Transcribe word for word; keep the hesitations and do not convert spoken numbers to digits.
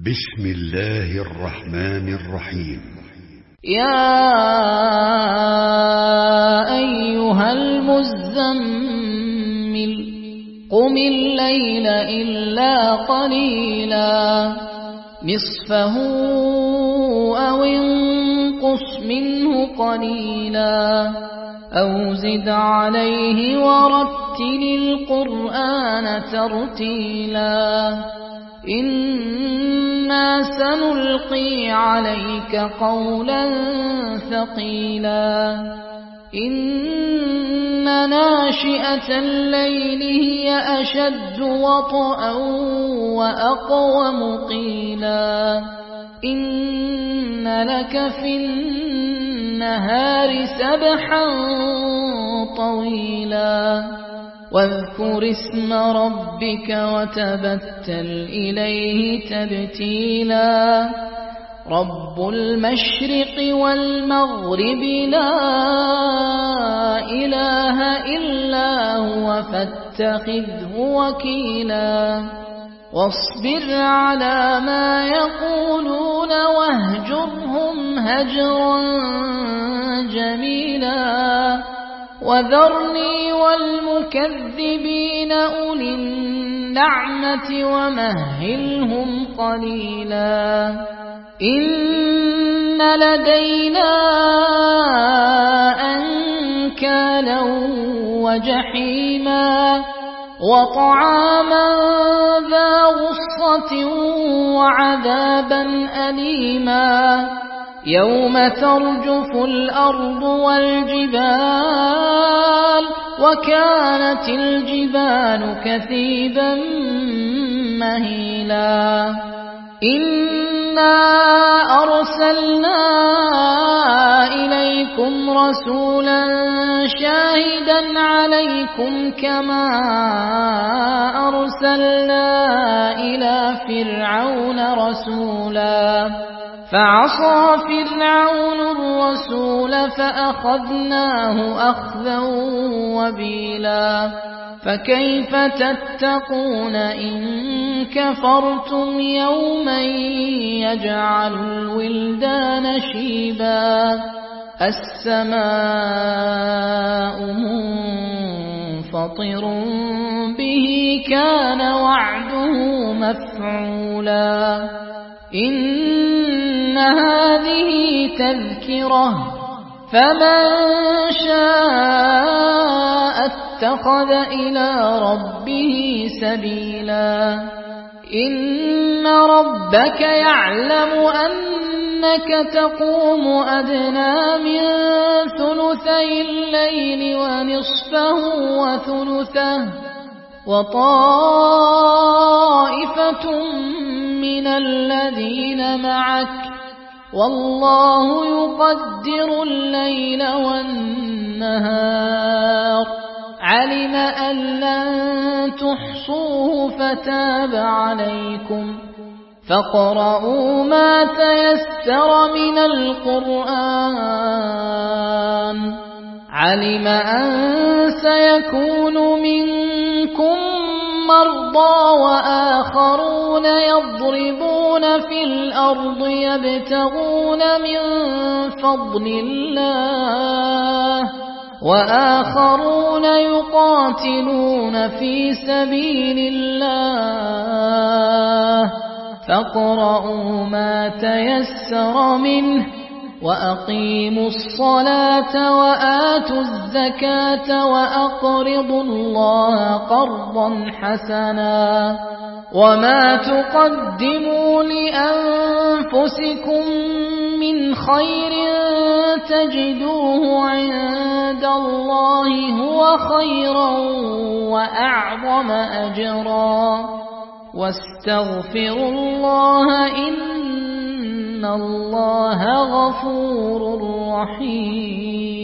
بسم الله الرحمن الرحيم. يا أيها المزمل قم الليل إلا قليلا نصفه أو انقص منه قليلا أو زد عليه ورتل القرآن ترتيلا إنا سنلقي عليك قولا ثقيلا إن ناشئة الليل هي أشد وطئا وأقوم قيلا إن لك في النهار سبحا طويلا واذكر اسم ربك وتبتل إليه تبتيلا رب المشرق والمغرب لا إله إلا هو فاتخذه وكيلا واصبر على ما يقولون واهجرهم هجرا جميلا وذرني والمكذبين أولي النعمة ومهلهم قليلا إن لدينا أنكالا وجحيما وطعاما ذا غصة وعذابا أليما يوم ترجف الأرض والجبال وكانت الجبال كثيبا مهيلا إنا أرسلنا إليكم رسولا شاهدا عليكم كما أرسلنا إلى فرعون رسولا فعصى فرعون الرسول فأخذناه أخذا وبيلا فكيف تتقون إن كفرتم يوما يجعل الولدان شيبا السماء منفطر به كان وعده مفعولا إن هذه تذكرة فمن شاء اتخذ إلى ربه سبيلا إن ربك يعلم أنك تقوم أدنى من ثلثي الليل ونصفه وثلثه وطائفة من الذين معك والله يقدر الليل والنهار علم أن لن تحصوه فتاب عليكم فاقرؤوا ما تيسر من القرآن علم أن سيكون منكم مرضى وآخرون يضربون في الأرض يبتغون من فضل الله وآخرون يقاتلون في سبيل الله فاقرؤوا ما تيسر منه وأقيموا الصلاة وآتوا الزكاة وأقرضوا الله قرضا حسنا وما تقدموا لأنفسكم من خير تجدوه عند الله هو خيرا وأعظم أجرا واستغفروا الله إن الله غفور رحيم.